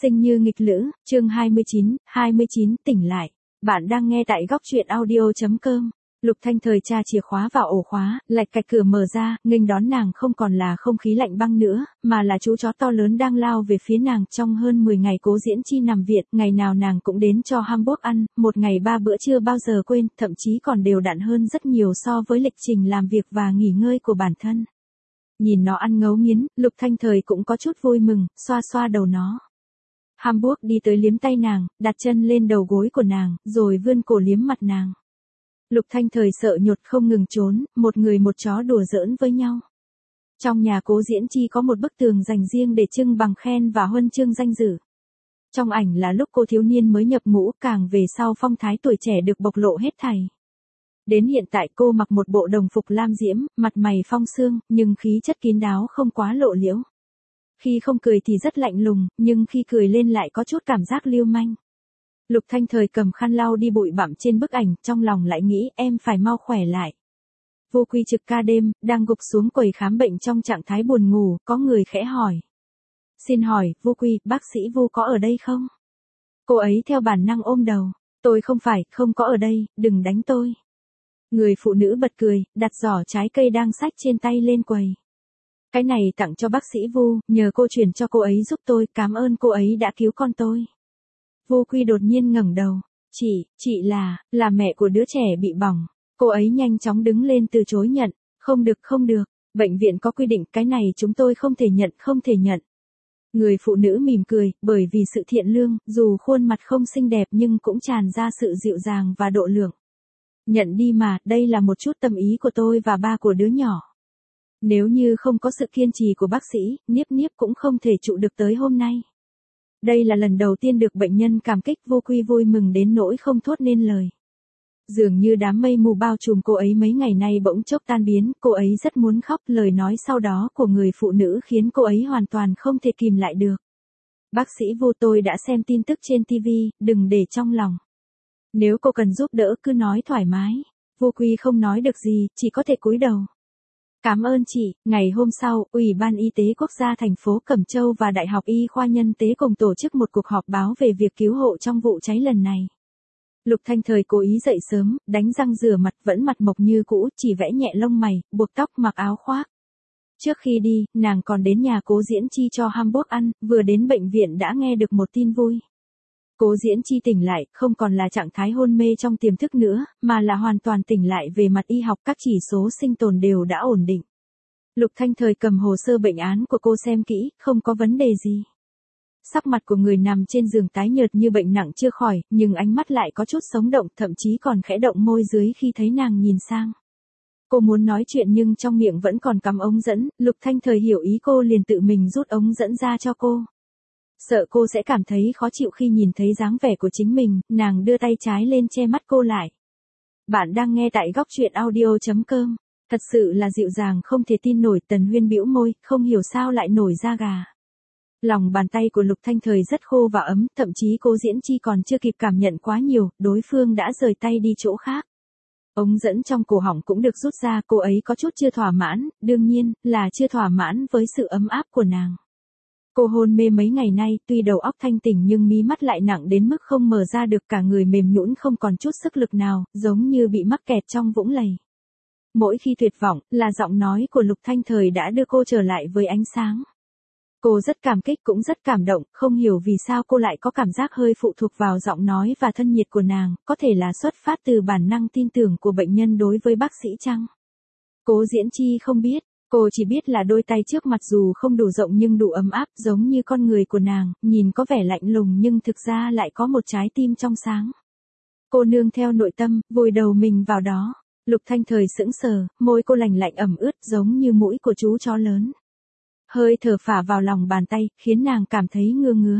Sinh như nghịch lữ, chương 29 tỉnh lại. Bạn đang nghe tại góc truyện audio.com. Lục Thanh Thời tra chìa khóa vào ổ khóa, lạch cạch cửa mở ra, nghênh đón nàng không còn là không khí lạnh băng nữa, mà là chú chó to lớn đang lao về phía nàng. Trong hơn 10 ngày Cố Diễn Chi nằm viện, ngày nào nàng cũng đến cho hamburger ăn, một ngày 3 bữa chưa bao giờ quên, thậm chí còn đều đặn hơn rất nhiều so với lịch trình làm việc và nghỉ ngơi của bản thân. Nhìn nó ăn ngấu nghiến, Lục Thanh Thời cũng có chút vui mừng, xoa xoa đầu nó. Hamburg đi tới liếm tay nàng, đặt chân lên đầu gối của nàng, rồi vươn cổ liếm mặt nàng. Lục Thanh Thời sợ nhột không ngừng trốn, một người một chó đùa giỡn với nhau. Trong nhà Cố Diễn Chi có một bức tường dành riêng để trưng bằng khen và huân chương danh dự. Trong ảnh là lúc cô thiếu niên mới nhập ngũ, càng về sau phong thái tuổi trẻ được bộc lộ hết thảy. Đến hiện tại cô mặc một bộ đồng phục lam diễm, mặt mày phong sương, nhưng khí chất kín đáo không quá lộ liễu. Khi không cười thì rất lạnh lùng, nhưng khi cười lên lại có chút cảm giác lưu manh. Lục Thanh Thời cầm khăn lau đi bụi bặm trên bức ảnh, trong lòng lại nghĩ em phải mau khỏe lại. Vô Quy trực ca đêm, đang gục xuống quầy khám bệnh trong trạng thái buồn ngủ, có người khẽ hỏi. Xin hỏi, Vô Quy, bác sĩ Vô có ở đây không? Cô ấy theo bản năng ôm đầu. Tôi không có ở đây, đừng đánh tôi. Người phụ nữ bật cười, đặt giỏ trái cây đang xách trên tay lên quầy. Cái này tặng cho bác sĩ Vu, nhờ cô chuyển cho cô ấy giúp tôi, cảm ơn cô ấy đã cứu con tôi. Vô Quy đột nhiên ngẩng đầu. Chị là mẹ của đứa trẻ bị bỏng. Cô ấy nhanh chóng đứng lên từ chối nhận. Không được, bệnh viện có quy định, cái này chúng tôi không thể nhận. Người phụ nữ mỉm cười, bởi vì sự thiện lương, dù khuôn mặt không xinh đẹp nhưng cũng tràn ra sự dịu dàng và độ lượng. Nhận đi mà, đây là một chút tâm ý của tôi và ba của đứa nhỏ. Nếu như không có sự kiên trì của bác sĩ, Niếp Niếp cũng không thể trụ được tới hôm nay. Đây là lần đầu tiên được bệnh nhân cảm kích. Vô Quy vui mừng đến nỗi không thốt nên lời. Dường như đám mây mù bao trùm cô ấy mấy ngày nay bỗng chốc tan biến, cô ấy rất muốn khóc, lời nói sau đó của người phụ nữ khiến cô ấy hoàn toàn không thể kìm lại được. Bác sĩ Vô, tôi đã xem tin tức trên TV, đừng để trong lòng. Nếu cô cần giúp đỡ cứ nói thoải mái. Vô Quy không nói được gì, chỉ có thể cúi đầu. Cảm ơn chị. Ngày hôm sau, Ủy ban Y tế Quốc gia thành phố Cẩm Châu và Đại học Y khoa Nhân tế cùng tổ chức một cuộc họp báo về việc cứu hộ trong vụ cháy lần này. Lục Thanh Thời cố ý dậy sớm, đánh răng rửa mặt, vẫn mặt mộc như cũ, chỉ vẽ nhẹ lông mày, buộc tóc, mặc áo khoác. Trước khi đi, nàng còn đến nhà Cố Diễn Chi cho hamburger ăn, vừa đến bệnh viện đã nghe được một tin vui. Cố Diễn Chi tỉnh lại, không còn là trạng thái hôn mê trong tiềm thức nữa, mà là hoàn toàn tỉnh lại về mặt y học, các chỉ số sinh tồn đều đã ổn định. Lục Thanh Thời cầm hồ sơ bệnh án của cô xem kỹ, không có vấn đề gì. Sắc mặt của người nằm trên giường tái nhợt như bệnh nặng chưa khỏi, nhưng ánh mắt lại có chút sống động, thậm chí còn khẽ động môi dưới khi thấy nàng nhìn sang. Cô muốn nói chuyện nhưng trong miệng vẫn còn cắm ống dẫn, Lục Thanh Thời hiểu ý cô liền tự mình rút ống dẫn ra cho cô. Sợ cô sẽ cảm thấy khó chịu khi nhìn thấy dáng vẻ của chính mình, nàng đưa tay trái lên che mắt cô lại. Bạn đang nghe tại góc truyện audio.com. Thật sự là dịu dàng không thể tin nổi. Tần Huyên bĩu môi, không hiểu sao lại nổi da gà. Lòng bàn tay của Lục Thanh Thời rất khô và ấm, thậm chí Cố Diễn Chi còn chưa kịp cảm nhận quá nhiều, đối phương đã rời tay đi chỗ khác. Ống dẫn trong cổ họng cũng được rút ra, cô ấy có chút chưa thỏa mãn, đương nhiên là chưa thỏa mãn với sự ấm áp của nàng. Cô hôn mê mấy ngày nay, tuy đầu óc thanh tỉnh nhưng mí mắt lại nặng đến mức không mở ra được, cả người mềm nhũn không còn chút sức lực nào, giống như bị mắc kẹt trong vũng lầy. Mỗi khi tuyệt vọng, là giọng nói của Lục Thanh Thời đã đưa cô trở lại với ánh sáng. Cô rất cảm kích cũng rất cảm động, không hiểu vì sao cô lại có cảm giác hơi phụ thuộc vào giọng nói và thân nhiệt của nàng, có thể là xuất phát từ bản năng tin tưởng của bệnh nhân đối với bác sĩ chăng? Cố Diễn Chi không biết. Cô chỉ biết là đôi tay trước mặt dù không đủ rộng nhưng đủ ấm áp, giống như con người của nàng, nhìn có vẻ lạnh lùng nhưng thực ra lại có một trái tim trong sáng. Cô nương theo nội tâm, vùi đầu mình vào đó. Lục Thanh Thời sững sờ, môi cô lành lạnh ẩm ướt giống như mũi của chú chó lớn. Hơi thở phả vào lòng bàn tay, khiến nàng cảm thấy ngứa.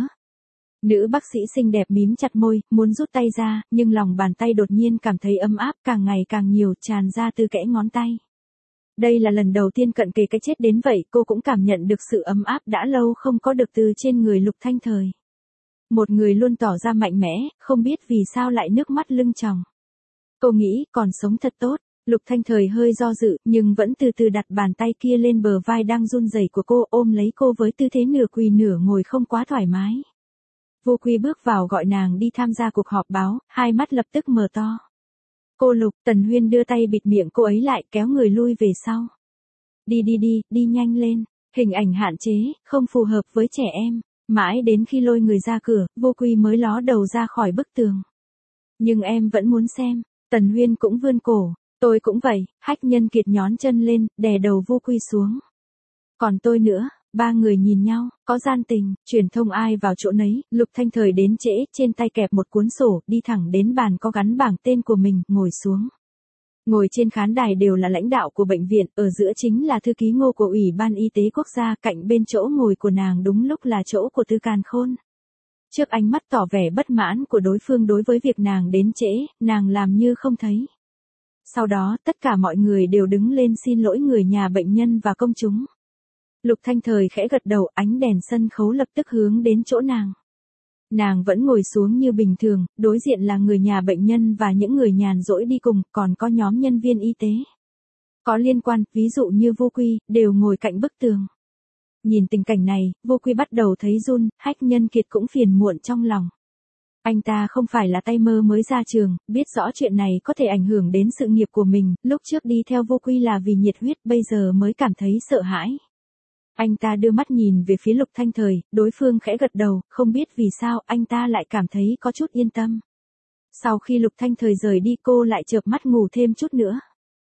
Nữ bác sĩ xinh đẹp mím chặt môi, muốn rút tay ra, nhưng lòng bàn tay đột nhiên cảm thấy ấm áp càng ngày càng nhiều, tràn ra từ kẽ ngón tay. Đây là lần đầu tiên cận kề cái chết đến vậy, cô cũng cảm nhận được sự ấm áp đã lâu không có được từ trên người Lục Thanh Thời. Một người luôn tỏ ra mạnh mẽ, không biết vì sao lại nước mắt lưng tròng. Cô nghĩ, còn sống thật tốt. Lục Thanh Thời hơi do dự, nhưng vẫn từ từ đặt bàn tay kia lên bờ vai đang run rẩy của cô, ôm lấy cô với tư thế nửa quỳ nửa ngồi không quá thoải mái. Vô Quy bước vào gọi nàng đi tham gia cuộc họp báo, hai mắt lập tức mở to. Cô Lục, Tần Huyên đưa tay bịt miệng cô ấy lại, kéo người lui về sau. Đi nhanh lên, hình ảnh hạn chế, không phù hợp với trẻ em. Mãi đến khi lôi người ra cửa, Vô Quy mới ló đầu ra khỏi bức tường. Nhưng em vẫn muốn xem. Tần Huyên cũng vươn cổ. Tôi cũng vậy. Hách Nhân Kiệt nhón chân lên, đè đầu Vô Quy xuống. Còn tôi nữa. Ba người nhìn nhau, có gian tình, truyền thông ai vào chỗ nấy. Lục Thanh Thời đến trễ, trên tay kẹp một cuốn sổ, đi thẳng đến bàn có gắn bảng tên của mình, ngồi xuống. Ngồi trên khán đài đều là lãnh đạo của bệnh viện, ở giữa chính là thư ký Ngô của Ủy ban Y tế Quốc gia, cạnh bên chỗ ngồi của nàng đúng lúc là chỗ của Tư Càn Khôn. Trước ánh mắt tỏ vẻ bất mãn của đối phương đối với việc nàng đến trễ, nàng làm như không thấy. Sau đó, tất cả mọi người đều đứng lên xin lỗi người nhà bệnh nhân và công chúng. Lục Thanh Thời khẽ gật đầu, ánh đèn sân khấu lập tức hướng đến chỗ nàng. Nàng vẫn ngồi xuống như bình thường, đối diện là người nhà bệnh nhân và những người nhàn rỗi đi cùng, còn có nhóm nhân viên y tế. Có liên quan, ví dụ như Vô Quy, đều ngồi cạnh bức tường. Nhìn tình cảnh này, Vô Quy bắt đầu thấy run, Hách Nhân Kiệt cũng phiền muộn trong lòng. Anh ta không phải là tay mơ mới ra trường, biết rõ chuyện này có thể ảnh hưởng đến sự nghiệp của mình, lúc trước đi theo Vô Quy là vì nhiệt huyết, bây giờ mới cảm thấy sợ hãi. Anh ta đưa mắt nhìn về phía Lục Thanh Thời, đối phương khẽ gật đầu, không biết vì sao anh ta lại cảm thấy có chút yên tâm. Sau khi Lục Thanh Thời rời đi cô lại chợp mắt ngủ thêm chút nữa.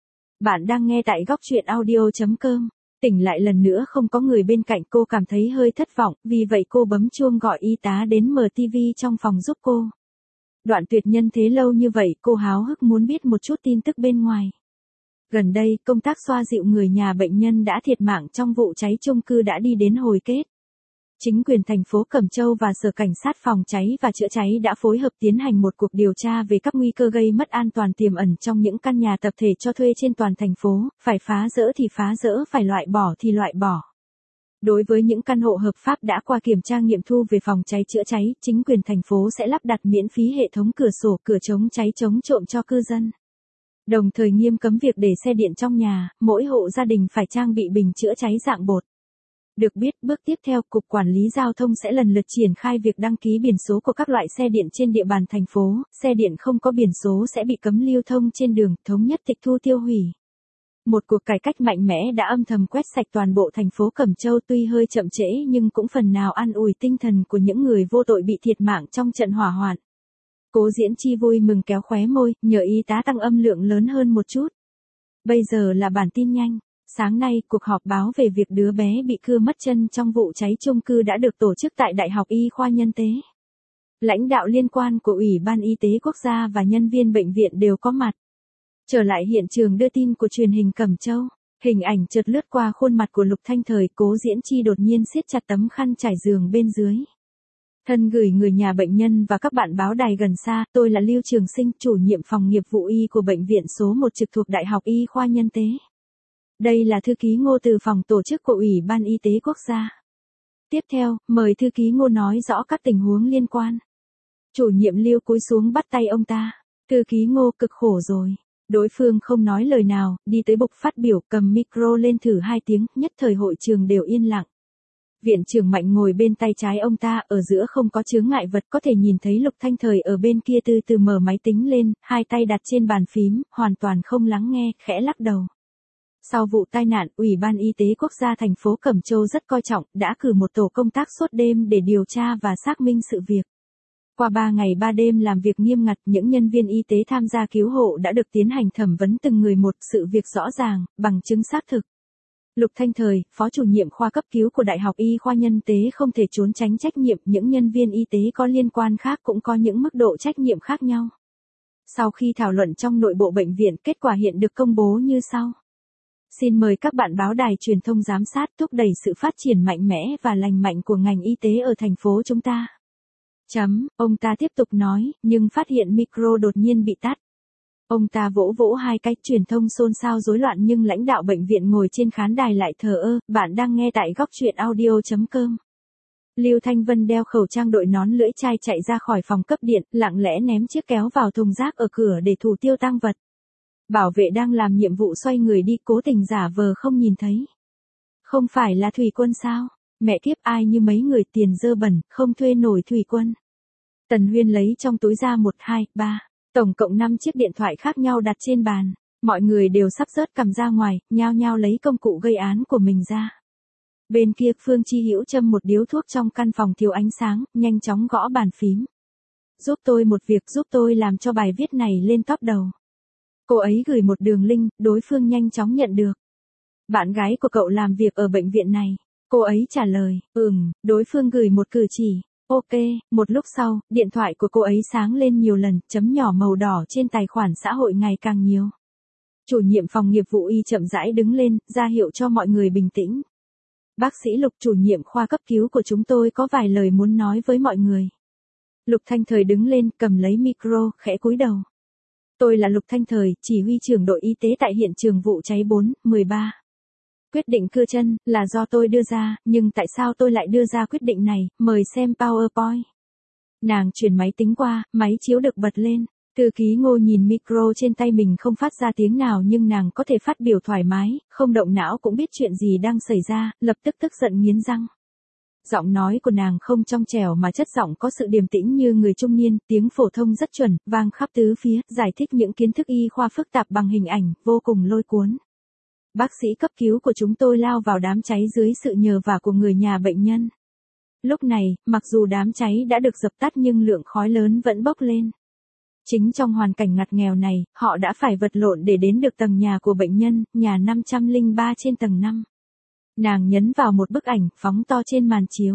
Bạn đang nghe tại góc truyện audio.com. Tỉnh lại lần nữa không có người bên cạnh, cô cảm thấy hơi thất vọng, vì vậy cô bấm chuông gọi y tá đến mở tivi trong phòng giúp cô. Đoạn tuyệt nhân thế lâu như vậy, cô háo hức muốn biết một chút tin tức bên ngoài. Gần đây, công tác xoa dịu người nhà bệnh nhân đã thiệt mạng trong vụ cháy chung cư đã đi đến hồi kết. Chính quyền thành phố Cẩm Châu và Sở Cảnh sát phòng cháy và chữa cháy đã phối hợp tiến hành một cuộc điều tra về các nguy cơ gây mất an toàn tiềm ẩn trong những căn nhà tập thể cho thuê trên toàn thành phố, phải phá dỡ thì phá dỡ, phải loại bỏ thì loại bỏ. Đối với những căn hộ hợp pháp đã qua kiểm tra nghiệm thu về phòng cháy chữa cháy, chính quyền thành phố sẽ lắp đặt miễn phí hệ thống cửa sổ, cửa chống cháy chống trộm cho cư dân. Đồng thời nghiêm cấm việc để xe điện trong nhà, mỗi hộ gia đình phải trang bị bình chữa cháy dạng bột. Được biết, bước tiếp theo, Cục Quản lý Giao thông sẽ lần lượt triển khai việc đăng ký biển số của các loại xe điện trên địa bàn thành phố, xe điện không có biển số sẽ bị cấm lưu thông trên đường, thống nhất tịch thu tiêu hủy. Một cuộc cải cách mạnh mẽ đã âm thầm quét sạch toàn bộ thành phố Cẩm Châu, tuy hơi chậm trễ nhưng cũng phần nào an ủi tinh thần của những người vô tội bị thiệt mạng trong trận hỏa hoạn. Cố Diễn Chi vui mừng kéo khóe môi, nhờ y tá tăng âm lượng lớn hơn một chút. Bây giờ là bản tin nhanh. Sáng nay, cuộc họp báo về việc đứa bé bị cưa mất chân trong vụ cháy chung cư đã được tổ chức tại Đại học Y khoa Nhân tế. Lãnh đạo liên quan của Ủy ban Y tế Quốc gia và nhân viên bệnh viện đều có mặt. Trở lại hiện trường đưa tin của truyền hình Cẩm Châu, hình ảnh chợt lướt qua khuôn mặt của Lục Thanh Thời, Cố Diễn Chi đột nhiên siết chặt tấm khăn trải giường bên dưới. Thân gửi người nhà bệnh nhân và các bạn báo đài gần xa, tôi là Lưu Trường Sinh, chủ nhiệm phòng nghiệp vụ y của bệnh viện số 1 trực thuộc Đại học Y khoa Nhân tế. Đây là thư ký Ngô từ phòng tổ chức của Ủy ban Y tế Quốc gia. Tiếp theo, mời thư ký Ngô nói rõ các tình huống liên quan. Chủ nhiệm Lưu cúi xuống bắt tay ông ta. Thư ký Ngô cực khổ rồi. Đối phương không nói lời nào, đi tới bục phát biểu, cầm micro lên thử 2 tiếng, nhất thời hội trường đều yên lặng. Viện trưởng Mạnh ngồi bên tay trái ông ta, ở giữa không có chướng ngại vật, có thể nhìn thấy Lục Thanh Thời ở bên kia từ từ mở máy tính lên, hai tay đặt trên bàn phím, hoàn toàn không lắng nghe, khẽ lắc đầu. Sau vụ tai nạn, Ủy ban Y tế Quốc gia thành phố Cẩm Châu rất coi trọng, đã cử một tổ công tác suốt đêm để điều tra và xác minh sự việc. Qua 3 ngày 3 đêm làm việc nghiêm ngặt, những nhân viên y tế tham gia cứu hộ đã được tiến hành thẩm vấn từng người một, sự việc rõ ràng, bằng chứng xác thực. Lục Thanh Thời, phó chủ nhiệm khoa cấp cứu của Đại học Y khoa Nhân tế không thể trốn tránh trách nhiệm, những nhân viên y tế có liên quan khác cũng có những mức độ trách nhiệm khác nhau. Sau khi thảo luận trong nội bộ bệnh viện, kết quả hiện được công bố như sau. Xin mời các bạn báo đài truyền thông giám sát, thúc đẩy sự phát triển mạnh mẽ và lành mạnh của ngành y tế ở thành phố chúng ta. Ông ta tiếp tục nói, nhưng phát hiện micro đột nhiên bị tắt. Ông ta vỗ vỗ 2 cái, truyền thông xôn xao rối loạn nhưng lãnh đạo bệnh viện ngồi trên khán đài lại thờ ơ. Bạn đang nghe tại góc truyện audio.com. Lưu Thanh Vân đeo khẩu trang, đội nón lưỡi chai chạy ra khỏi phòng cấp điện, lặng lẽ ném chiếc kéo vào thùng rác ở cửa để thủ tiêu tang vật. Bảo vệ đang làm nhiệm vụ xoay người đi, cố tình giả vờ không nhìn thấy. Không phải là thủy quân sao? Mẹ kiếp, ai như mấy người tiền dơ bẩn, không thuê nổi thủy quân. Tần Huyên lấy trong túi ra 1, 2, 3, tổng cộng 5 chiếc điện thoại khác nhau đặt trên bàn. Mọi người đều sắp rớt cằm ra ngoài, nhao nhao lấy công cụ gây án của mình ra. Bên kia Phương Chi Hữu châm một điếu thuốc trong căn phòng thiếu ánh sáng, nhanh chóng gõ bàn phím. Giúp tôi một việc, giúp tôi làm cho bài viết này lên top đầu. Cô ấy gửi một đường link, đối phương nhanh chóng nhận được. Bạn gái của cậu làm việc ở bệnh viện này. Cô ấy trả lời, đối phương gửi một cử chỉ. Ok, một lúc sau, điện thoại của cô ấy sáng lên nhiều lần, chấm nhỏ màu đỏ trên tài khoản xã hội ngày càng nhiều. Chủ nhiệm phòng nghiệp vụ y chậm rãi đứng lên, ra hiệu cho mọi người bình tĩnh. Bác sĩ Lục, chủ nhiệm khoa cấp cứu của chúng tôi có vài lời muốn nói với mọi người. Lục Thanh Thời đứng lên, cầm lấy micro, khẽ cúi đầu. Tôi là Lục Thanh Thời, chỉ huy trưởng đội y tế tại hiện trường vụ cháy 4/13. Quyết định cưa chân, là do tôi đưa ra, nhưng tại sao tôi lại đưa ra quyết định này, mời xem PowerPoint. Nàng chuyển máy tính qua, máy chiếu được bật lên. Thư ký Ngô nhìn micro trên tay mình không phát ra tiếng nào nhưng nàng có thể phát biểu thoải mái, không động não cũng biết chuyện gì đang xảy ra, lập tức tức giận nghiến răng. Giọng nói của nàng không trong trẻo mà chất giọng có sự điềm tĩnh như người trung niên, tiếng phổ thông rất chuẩn, vang khắp tứ phía, giải thích những kiến thức y khoa phức tạp bằng hình ảnh, vô cùng lôi cuốn. Bác sĩ cấp cứu của chúng tôi lao vào đám cháy dưới sự nhờ vả của người nhà bệnh nhân. Lúc này, mặc dù đám cháy đã được dập tắt nhưng lượng khói lớn vẫn bốc lên. Chính trong hoàn cảnh ngặt nghèo này, họ đã phải vật lộn để đến được tầng nhà của bệnh nhân, nhà 503 trên tầng 5. Nàng nhấn vào một bức ảnh, phóng to trên màn chiếu.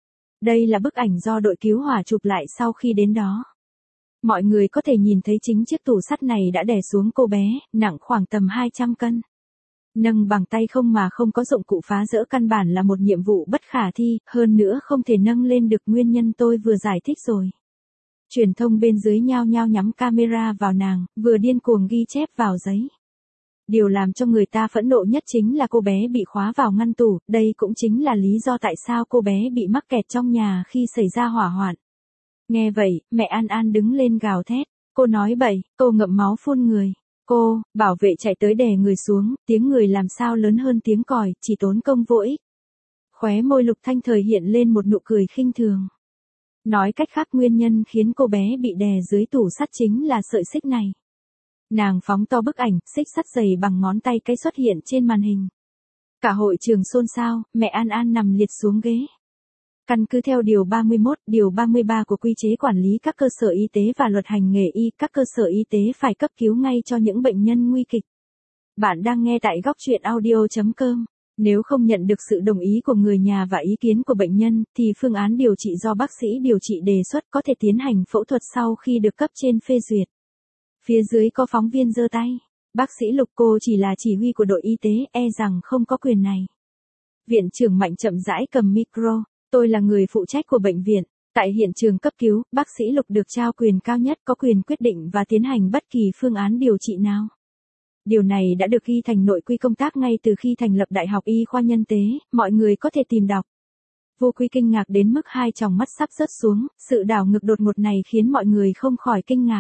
Đây là bức ảnh do đội cứu hỏa chụp lại sau khi đến đó. Mọi người có thể nhìn thấy chính chiếc tủ sắt này đã đè xuống cô bé, nặng khoảng tầm 200 cân. Nâng bằng tay không mà không có dụng cụ phá dỡ căn bản là một nhiệm vụ bất khả thi, hơn nữa không thể nâng lên được, nguyên nhân tôi vừa giải thích rồi. Truyền thông bên dưới nhao nhao nhắm camera vào nàng, vừa điên cuồng ghi chép vào giấy. Điều làm cho người ta phẫn nộ nhất chính là cô bé bị khóa vào ngăn tủ, đây cũng chính là lý do tại sao cô bé bị mắc kẹt trong nhà khi xảy ra hỏa hoạn. Nghe vậy, mẹ An An đứng lên gào thét, cô nói bậy, cô ngậm máu phun người. Cô, bảo vệ chạy tới đè người xuống, tiếng người làm sao lớn hơn tiếng còi, chỉ tốn công vô ích. Khóe môi Lục Thanh Thời hiện lên một nụ cười khinh thường. Nói cách khác, nguyên nhân khiến cô bé bị đè dưới tủ sắt chính là sợi xích này. Nàng phóng to bức ảnh, xích sắt dày bằng ngón tay cái xuất hiện trên màn hình. Cả hội trường xôn xao, mẹ An An nằm liệt xuống ghế. Căn cứ theo Điều 31, Điều 33 của Quy chế Quản lý các cơ sở y tế và Luật hành nghề y, các cơ sở y tế phải cấp cứu ngay cho những bệnh nhân nguy kịch. Bạn đang nghe tại góc truyện audio.com. Nếu không nhận được sự đồng ý của người nhà và ý kiến của bệnh nhân, thì phương án điều trị do bác sĩ điều trị đề xuất có thể tiến hành phẫu thuật sau khi được cấp trên phê duyệt. Phía dưới có phóng viên giơ tay. Bác sĩ Lục, cô chỉ là chỉ huy của đội y tế, e rằng không có quyền này. Viện trưởng Mạnh chậm rãi cầm micro. Tôi là người phụ trách của bệnh viện. Tại hiện trường cấp cứu, bác sĩ Lục được trao quyền cao nhất, có quyền quyết định và tiến hành bất kỳ phương án điều trị nào. Điều này đã được ghi thành nội quy công tác ngay từ khi thành lập Đại học Y khoa Nhân tế, mọi người có thể tìm đọc. Vô Quy kinh ngạc đến mức hai tròng mắt sắp rớt xuống, sự đảo ngược đột ngột này khiến mọi người không khỏi kinh ngạc.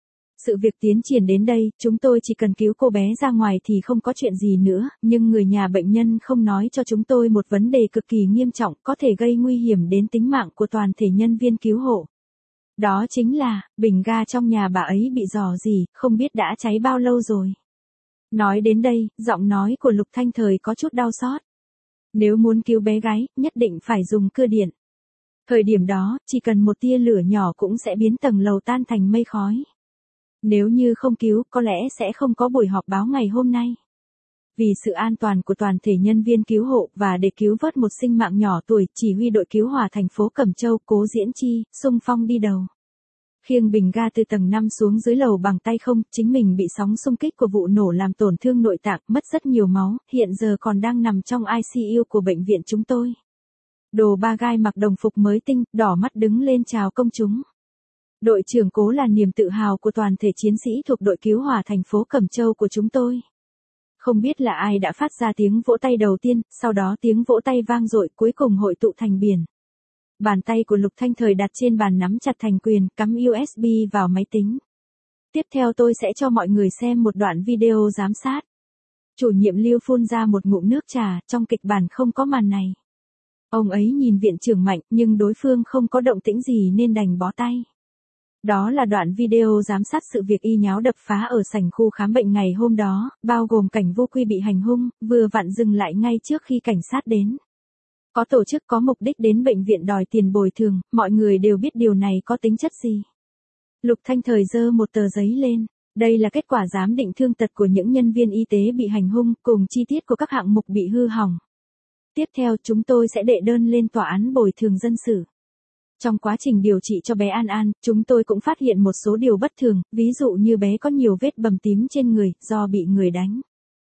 Sự việc tiến triển đến đây, chúng tôi chỉ cần cứu cô bé ra ngoài thì không có chuyện gì nữa, nhưng người nhà bệnh nhân không nói cho chúng tôi một vấn đề cực kỳ nghiêm trọng, có thể gây nguy hiểm đến tính mạng của toàn thể nhân viên cứu hộ. Đó chính là, bình ga trong nhà bà ấy bị rò rỉ, không biết đã cháy bao lâu rồi. Nói đến đây, giọng nói của Lục Thanh Thời có chút đau xót. Nếu muốn cứu bé gái, nhất định phải dùng cưa điện. Thời điểm đó, chỉ cần một tia lửa nhỏ cũng sẽ biến tầng lầu tan thành mây khói. Nếu như không cứu, có lẽ sẽ không có buổi họp báo ngày hôm nay. Vì sự an toàn của toàn thể nhân viên cứu hộ và để cứu vớt một sinh mạng nhỏ tuổi, chỉ huy đội cứu hỏa thành phố Cẩm Châu, Cố Diễn Chi, xung phong đi đầu. Khiêng bình ga từ tầng 5 xuống dưới lầu bằng tay không, chính mình bị sóng xung kích của vụ nổ làm tổn thương nội tạng, mất rất nhiều máu, hiện giờ còn đang nằm trong ICU của bệnh viện chúng tôi. Đồ ba gai mặc đồng phục mới tinh, đỏ mắt đứng lên chào công chúng. Đội trưởng Cố là niềm tự hào của toàn thể chiến sĩ thuộc đội cứu hỏa thành phố Cẩm Châu của chúng tôi. Không biết là ai đã phát ra tiếng vỗ tay đầu tiên, sau đó tiếng vỗ tay vang dội, cuối cùng hội tụ thành biển. Bàn tay của Lục Thanh Thời đặt trên bàn nắm chặt thành quyền, cắm USB vào máy tính. Tiếp theo tôi sẽ cho mọi người xem một đoạn video giám sát. Chủ nhiệm Lưu phun ra một ngụm nước trà, trong kịch bản không có màn này. Ông ấy nhìn viện trưởng Mạnh, nhưng đối phương không có động tĩnh gì nên đành bó tay. Đó là đoạn video giám sát sự việc y nháo đập phá ở sảnh khu khám bệnh ngày hôm đó, bao gồm cảnh Vô Quy bị hành hung, vừa vặn dừng lại ngay trước khi cảnh sát đến. Có tổ chức có mục đích đến bệnh viện đòi tiền bồi thường, mọi người đều biết điều này có tính chất gì. Lục Thanh Thời giơ một tờ giấy lên. Đây là kết quả giám định thương tật của những nhân viên y tế bị hành hung, cùng chi tiết của các hạng mục bị hư hỏng. Tiếp theo chúng tôi sẽ đệ đơn lên tòa án bồi thường dân sự. Trong quá trình điều trị cho bé An An, chúng tôi cũng phát hiện một số điều bất thường, ví dụ như bé có nhiều vết bầm tím trên người, do bị người đánh.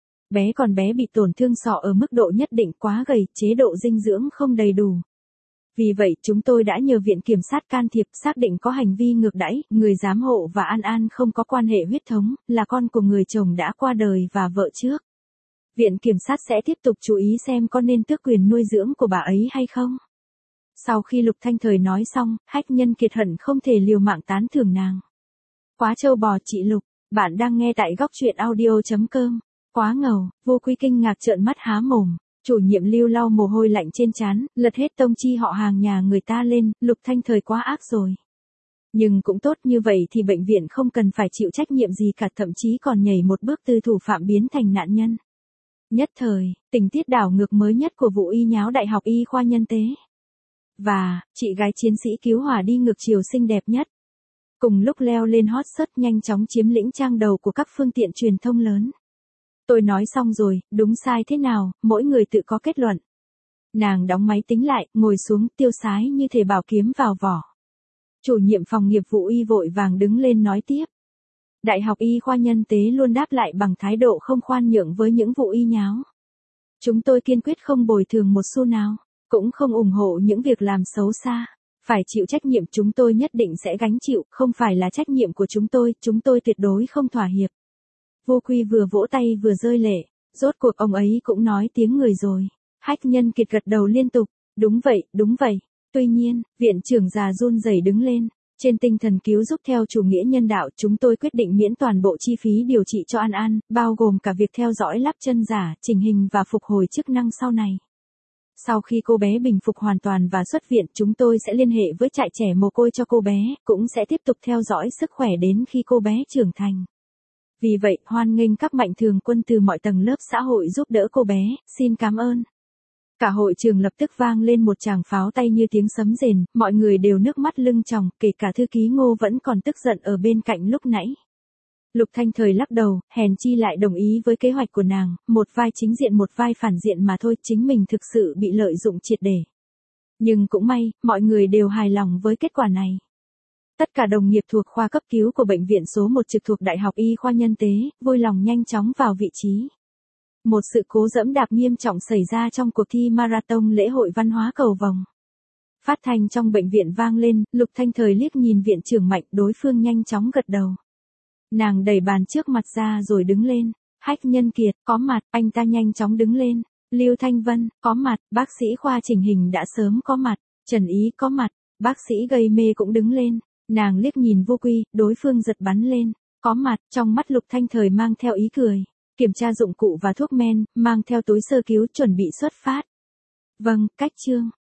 Bé bị tổn thương sọ ở mức độ nhất định, quá gầy, chế độ dinh dưỡng không đầy đủ. Vì vậy, chúng tôi đã nhờ Viện Kiểm sát can thiệp, xác định có hành vi ngược đãi, người giám hộ và An An không có quan hệ huyết thống, là con của người chồng đã qua đời và vợ trước. Viện Kiểm sát sẽ tiếp tục chú ý xem có nên tước quyền nuôi dưỡng của bà ấy hay không. Sau khi Lục Thanh Thời nói xong, Hách Nhân Kiệt hận không thể liều mạng tán thưởng nàng. Quá trâu bò chị Lục, bạn đang nghe tại góc truyện audio.com. Quá ngầu, Vô Quy kinh ngạc trợn mắt há mồm. Chủ nhiệm Lưu lau mồ hôi lạnh trên trán, lật hết tông chi họ hàng nhà người ta lên, Lục Thanh Thời quá ác rồi. Nhưng cũng tốt, như vậy thì bệnh viện không cần phải chịu trách nhiệm gì cả, thậm chí còn nhảy một bước từ thủ phạm biến thành nạn nhân. Nhất thời, tình tiết đảo ngược mới nhất của vụ y nháo Đại học Y khoa Nhân tế. Và, chị gái chiến sĩ cứu hỏa đi ngược chiều xinh đẹp nhất. Cùng lúc leo lên hot search, nhanh chóng chiếm lĩnh trang đầu của các phương tiện truyền thông lớn. Tôi nói xong rồi, đúng sai thế nào, mỗi người tự có kết luận. Nàng đóng máy tính lại, ngồi xuống, tiêu sái như thể bảo kiếm vào vỏ. Chủ nhiệm phòng nghiệp vụ y vội vàng đứng lên nói tiếp. Đại học Y khoa Nhân tế luôn đáp lại bằng thái độ không khoan nhượng với những vụ y nháo. Chúng tôi kiên quyết không bồi thường một xu nào, cũng không ủng hộ những việc làm xấu xa. Phải chịu trách nhiệm, chúng tôi nhất định sẽ gánh chịu, không phải là trách nhiệm của chúng tôi tuyệt đối không thỏa hiệp. Vô Quy vừa vỗ tay vừa rơi lệ, rốt cuộc ông ấy cũng nói tiếng người rồi. Hách Nhân Kiệt gật đầu liên tục, đúng vậy. Tuy nhiên, viện trưởng già run rẩy đứng lên. Trên tinh thần cứu giúp theo chủ nghĩa nhân đạo, chúng tôi quyết định miễn toàn bộ chi phí điều trị cho An An, bao gồm cả việc theo dõi lắp chân giả, chỉnh hình và phục hồi chức năng sau này. Sau khi cô bé bình phục hoàn toàn và xuất viện, chúng tôi sẽ liên hệ với trại trẻ mồ côi cho cô bé, cũng sẽ tiếp tục theo dõi sức khỏe đến khi cô bé trưởng thành. Vì vậy, hoan nghênh các mạnh thường quân từ mọi tầng lớp xã hội giúp đỡ cô bé, xin cảm ơn. Cả hội trường lập tức vang lên một tràng pháo tay như tiếng sấm rền, mọi người đều nước mắt lưng tròng, kể cả thư ký Ngô vẫn còn tức giận ở bên cạnh lúc nãy. Lục Thanh Thời lắc đầu, hèn chi lại đồng ý với kế hoạch của nàng, một vai chính diện một vai phản diện mà thôi, chính mình thực sự bị lợi dụng triệt để. Nhưng cũng may, mọi người đều hài lòng với kết quả này. Tất cả đồng nghiệp thuộc khoa cấp cứu của bệnh viện số 1 trực thuộc Đại học Y khoa Nhân tế, vui lòng nhanh chóng vào vị trí. Một sự cố dẫm đạp nghiêm trọng xảy ra trong cuộc thi marathon lễ hội văn hóa cầu vồng. Phát thanh trong bệnh viện vang lên, Lục Thanh Thời liếc nhìn viện trưởng Mạnh, đối phương nhanh chóng gật đầu. Nàng đẩy bàn trước mặt ra rồi đứng lên. Hách Nhân Kiệt, có mặt, anh ta nhanh chóng đứng lên. Lưu Thanh Vân, có mặt, bác sĩ khoa chỉnh hình đã sớm có mặt. Trần Ý có mặt, bác sĩ gây mê cũng đứng lên. Nàng liếc nhìn Vô Quy, đối phương giật bắn lên. Có mặt, trong mắt Lục Thanh Thời mang theo ý cười. Kiểm tra dụng cụ và thuốc men, mang theo túi sơ cứu chuẩn bị xuất phát. Vâng, cách chương.